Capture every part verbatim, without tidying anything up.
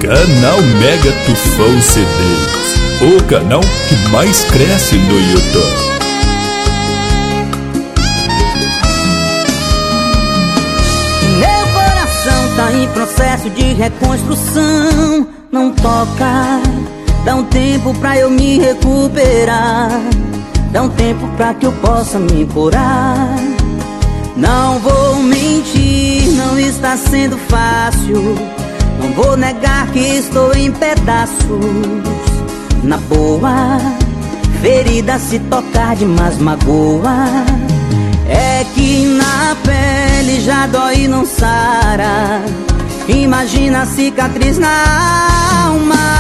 Canal Mega Tufão C Ds, o canal que mais cresce no YouTube. Meu coração tá em processo de reconstrução. Não toca, dá um tempo pra eu me recuperar. Dá um tempo pra que eu possa me curar. Não vou mentir, não está sendo fácil. Não vou negar que estou em pedaços. Na boa, ferida se tocar demais magoa. É que na pele já dói e não sara. Imagina a cicatriz na alma.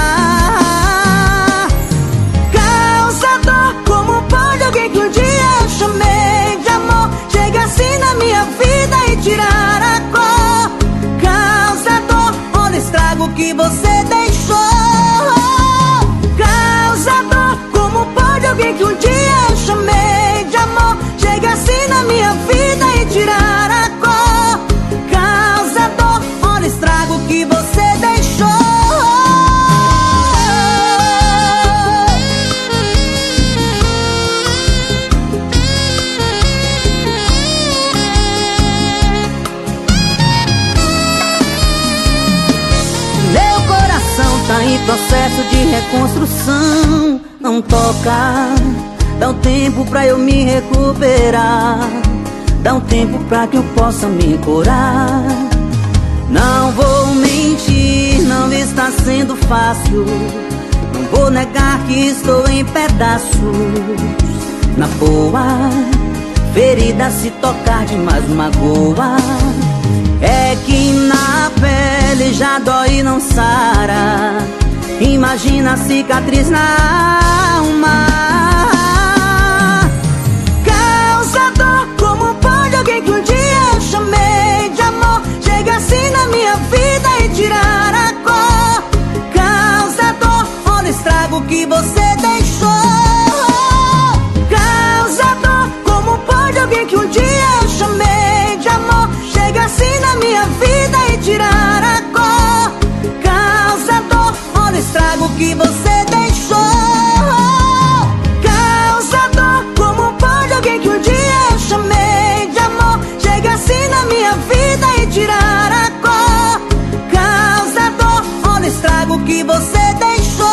Causa dor, como pode alguém que um dia eu chamei de amor chega assim na minha vida e tirar a cor? Causa dor, olha o estrago que você deixou. Causa dor, como pode alguém que um dia eu chamei de amor chega assim na minha vida e tirar a cor? Causa dor, olha o estrago que você deixou. Meu coração tá em processo de reconstrução. Não toca, dá um tempo pra eu me recuperar. Dá um tempo pra que eu possa me curar. Não vou mentir, não está sendo fácil. Não vou negar que estou em pedaços. Na boa, ferida se tocar demais magoa. É que na pele já dói e não sara. Imagina a cicatriz na alma. Causa dor, como pode alguém que um dia eu chamei de amor chega assim na minha vida e tirar a cor? Causa dor, olha o estrago que você deixou. Causa dor, como pode alguém que um dia eu chamei de amor chega assim na minha vida e tirar a cor? Causa dor, olha o estrago que você deixou. Causa dor, como pode alguém que um dia eu chamei de amor chega assim na minha vida e tirar a cor? Causa dor, olha o estrago que você deixou.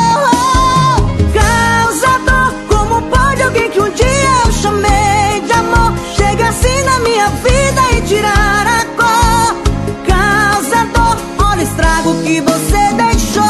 Causa dor, como pode alguém que um dia eu chamei de amor chega assim na minha vida e tirar a cor? Causa dor, olha o estrago que você deixou.